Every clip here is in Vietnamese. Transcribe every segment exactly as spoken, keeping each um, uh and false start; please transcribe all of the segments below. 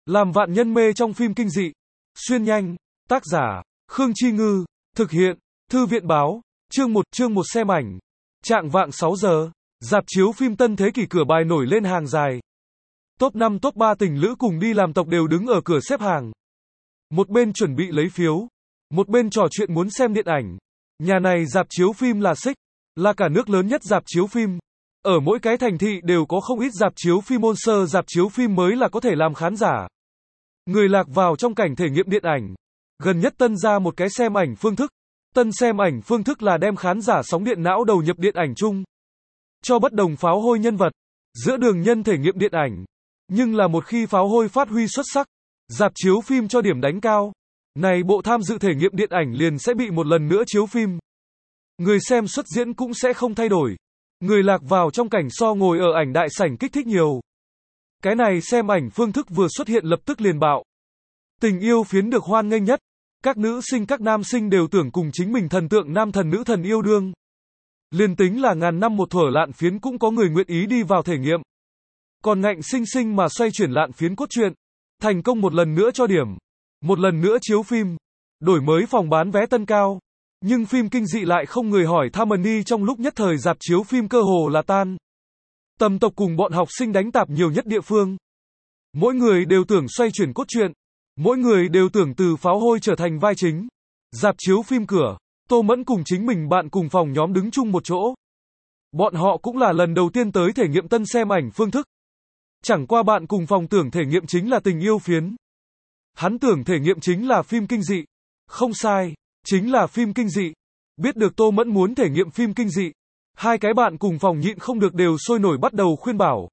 Làm vạn nhân mê trong phim kinh dị. Xuyên nhanh. Tác giả, Khương Chi Ngư. Thực hiện, Thư viện Báo. Chương một, chương một xem ảnh. Trạng vạng sáu giờ, rạp chiếu phim Tân Thế Kỷ cửa bài nổi lên hàng dài. Top năm top ba tình lữ cùng đi làm tộc đều đứng ở cửa xếp hàng. Một bên chuẩn bị lấy phiếu, một bên trò chuyện muốn xem điện ảnh. Nhà này rạp chiếu phim là xích, là cả nước lớn nhất rạp chiếu phim. Ở mỗi cái thành thị đều có không ít rạp chiếu phim môn sơ, rạp chiếu phim mới là có thể làm khán giả người lạc vào trong cảnh thể nghiệm điện ảnh. Gần nhất Tân ra một cái xem ảnh phương thức. Tân xem ảnh phương thức là đem khán giả sóng điện não đầu nhập điện ảnh chung, cho bất đồng pháo hôi nhân vật, giữa đường nhân thể nghiệm điện ảnh. Nhưng là một khi pháo hôi phát huy xuất sắc, rạp chiếu phim cho điểm đánh cao, này bộ tham dự thể nghiệm điện ảnh liền sẽ bị một lần nữa chiếu phim. Người xem xuất diễn cũng sẽ không thay đổi. Người lạc vào trong cảnh so ngồi ở ảnh đại sảnh kích thích nhiều. Cái này xem ảnh phương thức vừa xuất hiện lập tức liền bạo. Tình yêu phiến được hoan nghênh nhất. Các nữ sinh các nam sinh đều tưởng cùng chính mình thần tượng nam thần nữ thần yêu đương. Liền tính là ngàn năm một thuở lạn phiến cũng có người nguyện ý đi vào thể nghiệm. Còn ngạnh sinh sinh mà xoay chuyển lạn phiến cốt truyện, thành công một lần nữa cho điểm, một lần nữa chiếu phim, đổi mới phòng bán vé tân cao. Nhưng phim kinh dị lại không người hỏi Harmony, trong lúc nhất thời rạp chiếu phim cơ hồ là tan. Tầm tộc cùng bọn học sinh đánh tạp nhiều nhất địa phương. Mỗi người đều tưởng xoay chuyển cốt truyện, mỗi người đều tưởng từ pháo hôi trở thành vai chính. Rạp chiếu phim cửa, Tô Mẫn cùng chính mình bạn cùng phòng nhóm đứng chung một chỗ. Bọn họ cũng là lần đầu tiên tới thể nghiệm tân xem ảnh phương thức. Chẳng qua bạn cùng phòng tưởng thể nghiệm chính là tình yêu phiến. Hắn tưởng thể nghiệm chính là phim kinh dị. Không sai, chính là phim kinh dị. Biết được Tô Mẫn muốn thể nghiệm phim kinh dị, hai cái bạn cùng phòng nhịn không được đều sôi nổi bắt đầu khuyên bảo.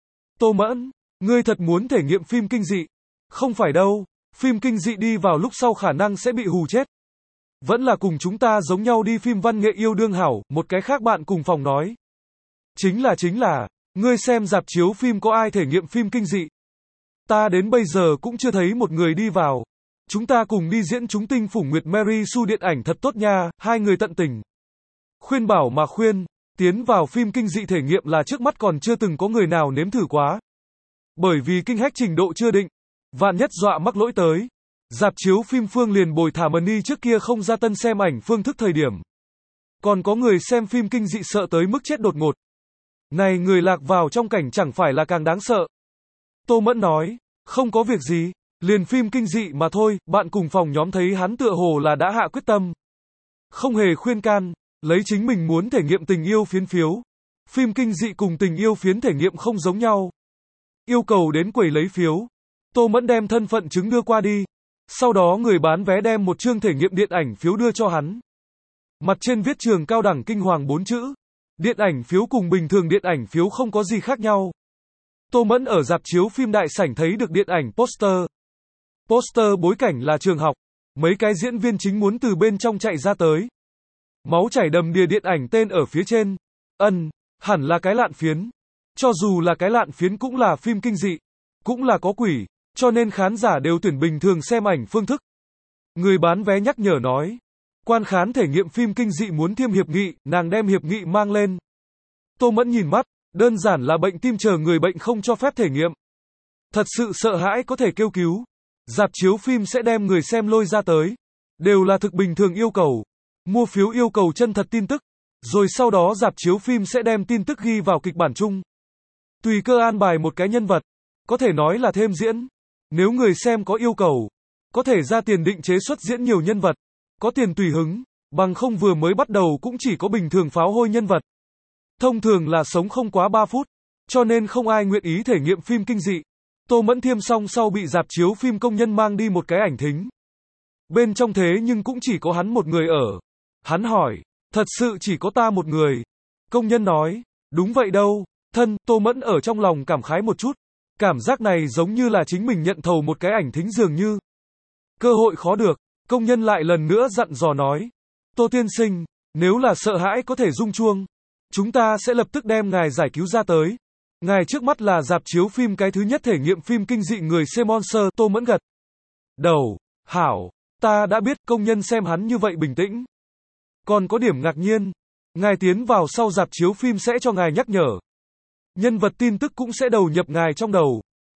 Tô Mẫn, ngươi thật muốn thể nghiệm phim kinh dị? Không phải đâu, phim kinh dị đi vào lúc sau khả năng sẽ bị hù chết. Vẫn là cùng chúng ta giống nhau đi phim văn nghệ yêu đương hảo, một cái khác bạn cùng phòng nói. Chính là chính là, ngươi xem rạp chiếu phim có ai thể nghiệm phim kinh dị? Ta đến bây giờ cũng chưa thấy một người đi vào. Chúng ta cùng đi diễn chúng tinh phủ Nguyệt Mary Sue điện ảnh thật tốt nha, hai người tận tình. Khuyên bảo mà khuyên, tiến vào phim kinh dị thể nghiệm là trước mắt còn chưa từng có người nào nếm thử quá. Bởi vì kinh hách trình độ chưa định, vạn nhất dọa mắc lỗi tới. Rạp chiếu phim Phương liền bồi thả Mani trước kia không ra tân xem ảnh phương thức thời điểm. Còn có người xem phim kinh dị sợ tới mức chết đột ngột. Này người lạc vào trong cảnh chẳng phải là càng đáng sợ. Tô Mẫn nói, không có việc gì, liền phim kinh dị mà thôi. Bạn cùng phòng nhóm thấy hắn tựa hồ là đã hạ quyết tâm, không hề khuyên can, lấy chính mình muốn thể nghiệm tình yêu phiến phiếu. Phim kinh dị cùng tình yêu phiến thể nghiệm không giống nhau. Yêu cầu đến quầy lấy phiếu. Tô Mẫn đem thân phận chứng đưa qua đi. Sau đó người bán vé đem một chương thể nghiệm điện ảnh phiếu đưa cho hắn. Mặt trên viết trường cao đẳng kinh hoàng bốn chữ. Điện ảnh phiếu cùng bình thường điện ảnh phiếu không có gì khác nhau. Tô Mẫn ở rạp chiếu phim đại sảnh thấy được điện ảnh poster. Poster bối cảnh là trường học. Mấy cái diễn viên chính muốn từ bên trong chạy ra tới. Máu chảy đầm đìa, điện ảnh tên ở phía trên. Ân, hẳn là cái lạn phiến. Cho dù là cái lạn phiến cũng là phim kinh dị, cũng là có quỷ, cho nên khán giả đều tuyển bình thường xem ảnh phương thức. Người bán vé nhắc nhở nói, quan khán thể nghiệm phim kinh dị muốn thiêm hiệp nghị, nàng đem hiệp nghị mang lên. Tô Mẫn nhìn mắt, đơn giản là bệnh tim chờ người bệnh không cho phép thể nghiệm. Thật sự sợ hãi có thể kêu cứu. Rạp chiếu phim sẽ đem người xem lôi ra tới. Đều là thực bình thường yêu cầu. Mua phiếu yêu cầu chân thật tin tức. Rồi sau đó rạp chiếu phim sẽ đem tin tức ghi vào kịch bản chung. Tùy cơ an bài một cái nhân vật. Có thể nói là thêm diễn. Nếu người xem có yêu cầu, có thể ra tiền định chế xuất diễn nhiều nhân vật. Có tiền tùy hứng. Bằng không vừa mới bắt đầu cũng chỉ có bình thường pháo hôi nhân vật. Thông thường là sống không quá ba phút. Cho nên không ai nguyện ý thể nghiệm phim kinh dị. Tô Mẫn thiêm xong sau bị rạp chiếu phim công nhân mang đi một cái ảnh thính. Bên trong thế nhưng cũng chỉ có hắn một người ở. Hắn hỏi, thật sự chỉ có ta một người? Công nhân nói, đúng vậy đâu, thân. Tô Mẫn ở trong lòng cảm khái một chút. Cảm giác này giống như là chính mình nhận thầu một cái ảnh thính dường như. Cơ hội khó được. Công nhân lại lần nữa dặn dò nói, Tô tiên sinh, nếu là sợ hãi có thể rung chuông, chúng ta sẽ lập tức đem ngài giải cứu ra tới. Ngài trước mắt là rạp chiếu phim cái thứ nhất thể nghiệm phim kinh dị người xem monster. Tô Mẫn gật đầu, hảo, ta đã biết. Công nhân xem hắn như vậy bình tĩnh, còn có điểm ngạc nhiên. Ngài tiến vào sau rạp chiếu phim sẽ cho ngài nhắc nhở. Nhân vật tin tức cũng sẽ đầu nhập ngài trong đầu.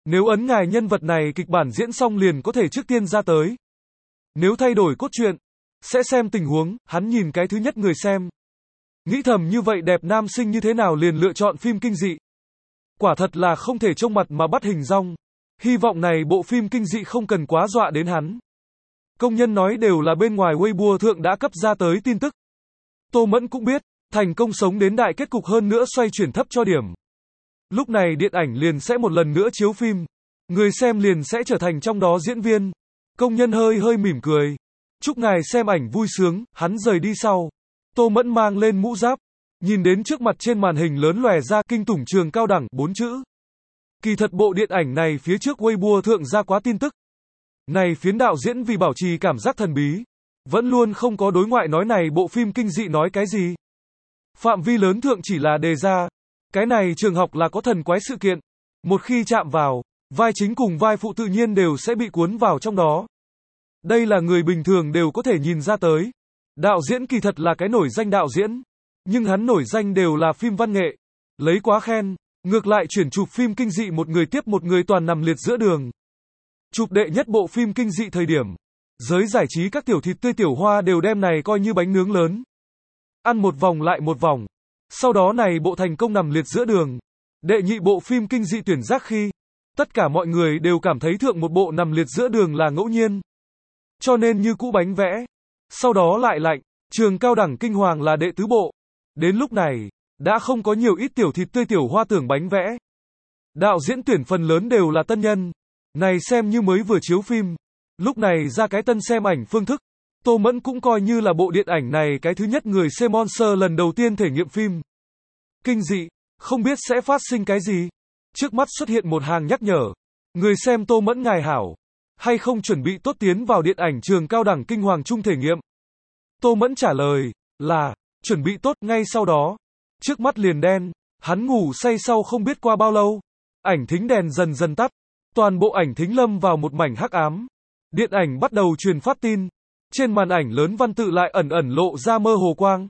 Nếu ấn ngài nhân vật này kịch bản diễn xong liền có thể trước tiên ra tới. Nếu thay đổi cốt truyện, sẽ xem tình huống, hắn nhìn cái thứ nhất người xem. Nghĩ thầm như vậy đẹp nam sinh như thế nào liền lựa chọn phim kinh dị. Quả thật là không thể trông mặt mà bắt hình dong. Hy vọng này bộ phim kinh dị không cần quá dọa đến hắn. Công nhân nói đều là bên ngoài Weibo thượng đã cấp ra tới tin tức. Tô Mẫn cũng biết, thành công sống đến đại kết cục hơn nữa xoay chuyển thấp cho điểm. Lúc này điện ảnh liền sẽ một lần nữa chiếu phim. Người xem liền sẽ trở thành trong đó diễn viên. Công nhân hơi hơi mỉm cười. Chúc ngài xem ảnh vui sướng, hắn rời đi sau. Tô Mẫn mang lên mũ giáp. Nhìn đến trước mặt trên màn hình lớn lòe ra kinh tủng trường cao đẳng, bốn chữ. Kỳ thật bộ điện ảnh này phía trước Weibo thượng ra quá tin tức. Này phiến đạo diễn vì bảo trì cảm giác thần bí. Vẫn luôn không có đối ngoại nói này bộ phim kinh dị nói cái gì. Phạm vi lớn thượng chỉ là đề ra. Cái này trường học là có thần quái sự kiện. Một khi chạm vào, vai chính cùng vai phụ tự nhiên đều sẽ bị cuốn vào trong đó. Đây là người bình thường đều có thể nhìn ra tới. Đạo diễn kỳ thật là cái nổi danh đạo diễn. Nhưng hắn nổi danh đều là phim văn nghệ. Lấy quá khen. Ngược lại chuyển chụp phim kinh dị một người tiếp một người toàn nằm liệt giữa đường. Chụp đệ nhất bộ phim kinh dị thời điểm. Giới giải trí các tiểu thịt tươi tiểu hoa đều đem này coi như bánh nướng lớn. Ăn một vòng lại một vòng. Sau đó này bộ thành công nằm liệt giữa đường. Đệ nhị bộ phim kinh dị tuyển giác khi. Tất cả mọi người đều cảm thấy thượng một bộ nằm liệt giữa đường là ngẫu nhiên. Cho nên như cũ bánh vẽ. Sau đó lại lạnh. Trường cao đẳng kinh hoàng là đệ tứ bộ. Đến lúc này, đã không có nhiều ít tiểu thịt tươi tiểu hoa tưởng bánh vẽ. Đạo diễn tuyển phần lớn đều là tân nhân. Này xem như mới vừa chiếu phim. Lúc này ra cái tân xem ảnh phương thức. Tô Mẫn cũng coi như là bộ điện ảnh này cái thứ nhất người xem monster lần đầu tiên thể nghiệm phim. Kinh dị, không biết sẽ phát sinh cái gì. Trước mắt xuất hiện một hàng nhắc nhở. Người xem Tô Mẫn ngài hảo. Hay không chuẩn bị tốt tiến vào điện ảnh trường cao đẳng kinh hoàng chung thể nghiệm. Tô Mẫn trả lời là, chuẩn bị tốt ngay sau đó. Trước mắt liền đen, hắn ngủ say sau không biết qua bao lâu. Ảnh thính đèn dần dần tắt. Toàn bộ ảnh thính lâm vào một mảnh hắc ám. Điện ảnh bắt đầu truyền phát tin. Trên màn ảnh lớn văn tự lại ẩn ẩn lộ ra mơ hồ quang.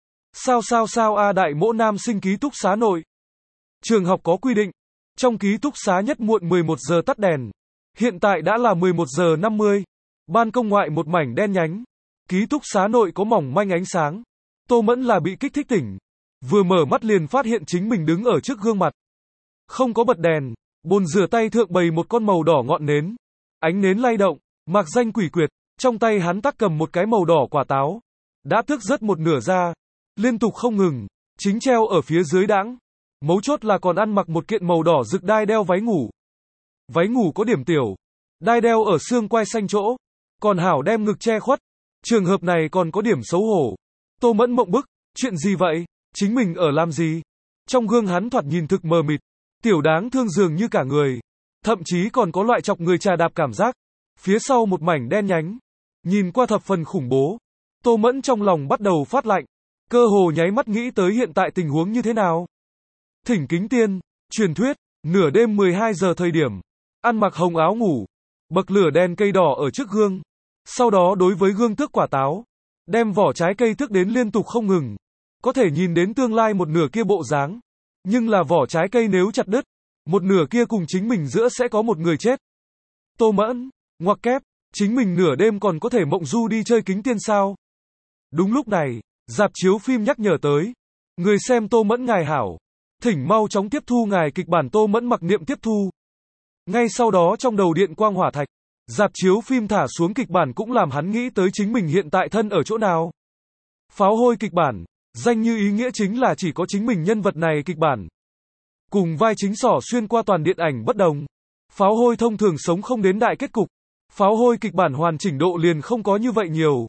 Sao sao sao a đại mỗ nam sinh ký túc xá nội. Trường học có quy định. Trong ký túc xá nhất muộn mười một giờ tắt đèn. Hiện tại đã là mười một giờ năm mươi. Ban công ngoại một mảnh đen nhánh. Ký túc xá nội có mỏng manh ánh sáng. Tô Mẫn là bị kích thích tỉnh. Vừa mở mắt liền phát hiện chính mình đứng ở trước gương mặt. Không có bật đèn. Bồn rửa tay thượng bày một con màu đỏ ngọn nến. Ánh nến lay động. Mạc danh quỷ quyệt. Trong tay hắn tắc cầm một cái màu đỏ quả táo. Đã tước rớt một nửa ra. Liên tục không ngừng. Chính treo ở phía dưới đãng. Mấu chốt là còn ăn mặc một kiện màu đỏ rực đai đeo váy ngủ. Váy ngủ có điểm tiểu. Đai đeo ở xương quai xanh chỗ. Còn hảo đem ngực che khuất. Trường hợp này còn có điểm xấu hổ. Tô Mẫn mộng bức. Chuyện gì vậy? Chính mình ở làm gì? Trong gương hắn thoạt nhìn thực mờ mịt. Tiểu đáng thương dường như cả người. Thậm chí còn có loại chọc người trà đạp cảm giác. Phía sau một mảnh đen nhánh. Nhìn qua thập phần khủng bố. Tô Mẫn trong lòng bắt đầu phát lạnh. Cơ hồ nháy mắt nghĩ tới hiện tại tình huống như thế nào. Thỉnh kính tiên. Truyền thuyết. Nửa đêm mười hai giờ thời điểm. Ăn mặc hồng áo ngủ. Bậc lửa đèn cây đỏ ở trước gương. Sau đó đối với gương tước quả táo. Đem vỏ trái cây tước đến liên tục không ngừng. Có thể nhìn đến tương lai một nửa kia bộ dáng. Nhưng là vỏ trái cây nếu chặt đứt. Một nửa kia cùng chính mình giữa sẽ có một người chết. Tô Mẫn. Ngoặc kép. Chính mình nửa đêm còn có thể mộng du đi chơi kính tiên sao. Đúng lúc này. Rạp chiếu phim nhắc nhở tới. Người xem Tô Mẫn ngài hảo. Thỉnh mau chóng tiếp thu ngài kịch bản Tô Mẫn mặc niệm tiếp thu. Ngay sau đó trong đầu điện quang hỏa thạch. Rạp chiếu phim thả xuống kịch bản cũng làm hắn nghĩ tới chính mình hiện tại thân ở chỗ nào. Pháo hôi kịch bản. Danh như ý nghĩa chính là chỉ có chính mình nhân vật này kịch bản. Cùng vai chính xỏ xuyên qua toàn điện ảnh bất đồng. Pháo hôi thông thường sống không đến đại kết cục. Pháo hôi kịch bản hoàn chỉnh độ liền không có như vậy nhiều.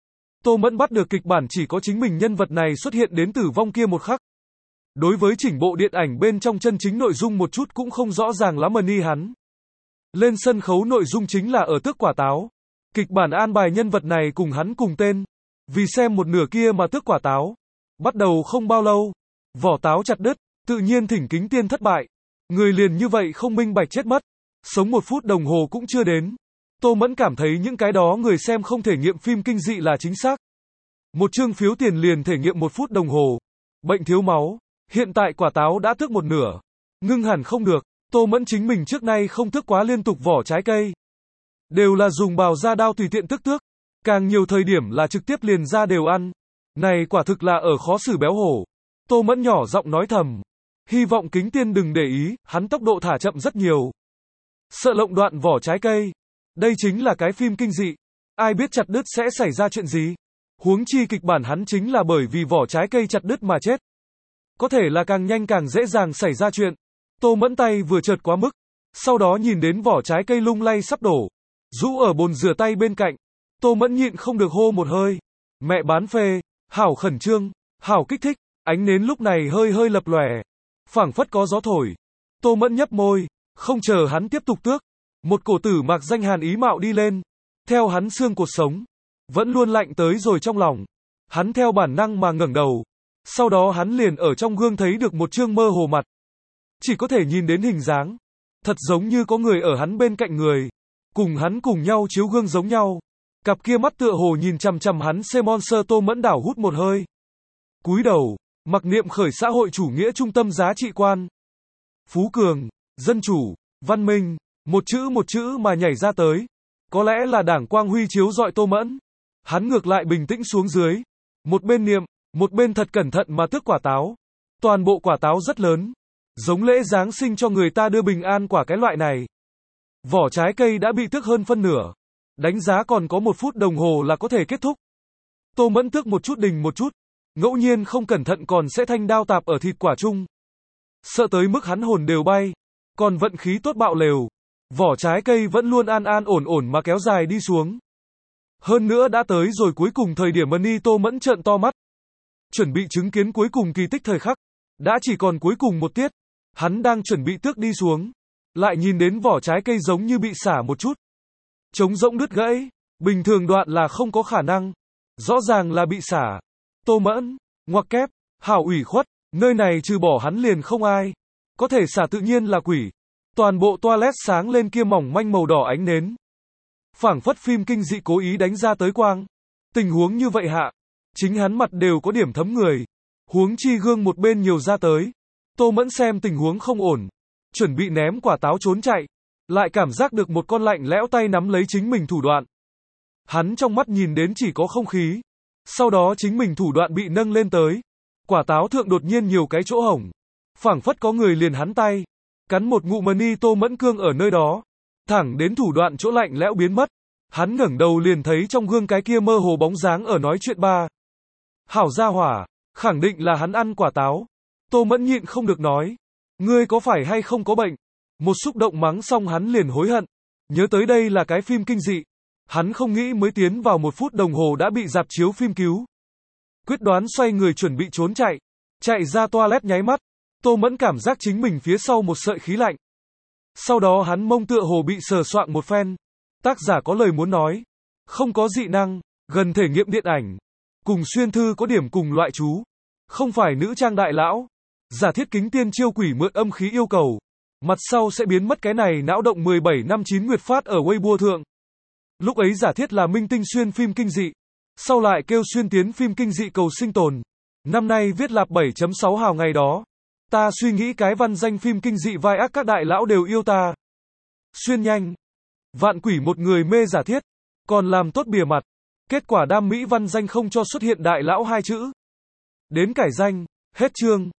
Tô Mẫn bắt được kịch bản chỉ có chính mình nhân vật này xuất hiện đến tử vong kia một khắc. Đối với chỉnh bộ điện ảnh bên trong chân chính nội dung một chút cũng không rõ ràng lắm mà ni hắn. Lên sân khấu nội dung chính là ở tước quả táo. Kịch bản an bài nhân vật này cùng hắn cùng tên. Vì xem một nửa kia mà tước quả táo. Bắt đầu không bao lâu. Vỏ táo chặt đứt. Tự nhiên thỉnh kính tiên thất bại. Người liền như vậy không minh bạch chết mất. Sống một phút đồng hồ cũng chưa đến. Tô Mẫn cảm thấy những cái đó người xem không thể nghiệm phim kinh dị là chính xác. Một chương phiếu tiền liền thể nghiệm một phút đồng hồ. Bệnh thiếu máu. Hiện tại quả táo đã tước một nửa. Ngưng hẳn không được. Tô Mẫn chính mình trước nay không thức quá liên tục vỏ trái cây. Đều là dùng bào ra đao tùy tiện tức tước. Càng nhiều thời điểm là trực tiếp liền ra đều ăn. Này quả thực là ở khó xử béo hổ. Tô Mẫn nhỏ giọng nói thầm. Hy vọng Kính Tiên đừng để ý, hắn tốc độ thả chậm rất nhiều. Sợ lộng đoạn vỏ trái cây. Đây chính là cái phim kinh dị. Ai biết chặt đứt sẽ xảy ra chuyện gì. Huống chi kịch bản hắn chính là bởi vì vỏ trái cây chặt đứt mà chết. Có thể là càng nhanh càng dễ dàng xảy ra chuyện. Tô Mẫn tay vừa chợt quá mức. Sau đó nhìn đến vỏ trái cây lung lay sắp đổ. Rũ ở bồn rửa tay bên cạnh. Tô Mẫn nhịn không được hô một hơi. Mẹ bán phê, hảo khẩn trương, hảo kích thích. Ánh nến lúc này hơi hơi lập lòe. Phảng phất có gió thổi. Tô Mẫn nhấp môi. Không chờ hắn tiếp tục tước. Một cổ tử mạc danh hàn ý mạo đi lên. Theo hắn xương cột sống. Vẫn luôn lạnh tới rồi trong lòng. Hắn theo bản năng mà ngẩng đầu. Sau đó hắn liền ở trong gương thấy được một trương mơ hồ mặt. Chỉ có thể nhìn đến hình dáng. Thật giống như có người ở hắn bên cạnh người. Cùng hắn cùng nhau chiếu gương giống nhau. Cặp kia mắt tựa hồ nhìn chằm chằm hắn xê monster. Tô Mẫn đảo hút một hơi. Cúi đầu. Mặc niệm khởi xã hội chủ nghĩa trung tâm giá trị quan. Phú cường, dân chủ, văn minh. Một chữ một chữ mà nhảy ra tới. Có lẽ là đảng quang huy chiếu rọi Tô Mẫn. Hắn ngược lại bình tĩnh xuống dưới. Một bên niệm, một bên thật cẩn thận mà tước quả táo. Toàn bộ quả táo rất lớn. Giống lễ Giáng sinh cho người ta đưa bình an quả cái loại này. Vỏ trái cây đã bị tước hơn phân nửa. Đánh giá còn có một phút đồng hồ là có thể kết thúc. Tô Mẫn tước một chút đình một chút. Ngẫu nhiên không cẩn thận còn sẽ thanh đao tạp ở thịt quả chung. Sợ tới mức hắn hồn đều bay. Còn vận khí tốt bạo lều. Vỏ trái cây vẫn luôn an an ổn ổn mà kéo dài đi xuống. Hơn nữa đã tới rồi cuối cùng thời điểm Mani. Tô Mẫn trợn to mắt. Chuẩn bị chứng kiến cuối cùng kỳ tích thời khắc. Đã chỉ còn cuối cùng một tiết. Hắn đang chuẩn bị tước đi xuống. Lại nhìn đến vỏ trái cây giống như bị xả một chút. Trống rỗng đứt gãy. Bình thường đoạn là không có khả năng. Rõ ràng là bị xả. Tô Mẫn, ngoặc kép, hảo ủy khuất. Nơi này trừ bỏ hắn liền không ai. Có thể xả tự nhiên là quỷ. Toàn bộ toilet sáng lên kia mỏng manh màu đỏ ánh nến. Phảng phất phim kinh dị cố ý đánh ra tới quang. Tình huống như vậy hạ. Chính hắn mặt đều có điểm thấm người. Huống chi gương một bên nhiều ra tới. Tô Mẫn xem tình huống không ổn. Chuẩn bị ném quả táo trốn chạy. Lại cảm giác được một con lạnh lẽo tay nắm lấy chính mình thủ đoạn. Hắn trong mắt nhìn đến chỉ có không khí. Sau đó chính mình thủ đoạn bị nâng lên tới. Quả táo thượng đột nhiên nhiều cái chỗ hổng. Phảng phất có người liền hắn tay. Cắn một ngụm Mani. Tô Mẫn cương ở nơi đó. Thẳng đến thủ đoạn chỗ lạnh lẽo biến mất. Hắn ngẩng đầu liền thấy trong gương cái kia mơ hồ bóng dáng ở nói chuyện ba. Hảo gia hỏa. Khẳng định là hắn ăn quả táo. Tô Mẫn nhịn không được nói. Ngươi có phải hay không có bệnh? Một xúc động mắng xong hắn liền hối hận. Nhớ tới đây là cái phim kinh dị. Hắn không nghĩ mới tiến vào một phút đồng hồ đã bị rạp chiếu phim cứu. Quyết đoán xoay người chuẩn bị trốn chạy. Chạy ra toilet nháy mắt. Tô Mẫn cảm giác chính mình phía sau một sợi khí lạnh. Sau đó hắn mông tựa hồ bị sờ soạng một phen. Tác giả có lời muốn nói. Không có dị năng, gần thể nghiệm điện ảnh. Cùng xuyên thư có điểm cùng loại chú. Không phải nữ trang đại lão. Giả thiết Kính Tiên chiêu quỷ mượn âm khí yêu cầu. Mặt sau sẽ biến mất cái này não động mười bảy năm chín nguyệt phát ở Weibo thượng. Lúc ấy giả thiết là minh tinh xuyên phim kinh dị. Sau lại kêu xuyên tiến phim kinh dị cầu sinh tồn. Năm nay viết lạp bảy chấm sáu hào ngày đó. Ta suy nghĩ cái văn danh phim kinh dị vai ác các đại lão đều yêu ta. Xuyên nhanh. Vạn quỷ một người mê giả thiết. Còn làm tốt bìa mặt. Kết quả đam mỹ văn danh không cho xuất hiện đại lão hai chữ. Đến cải danh. Hết chương.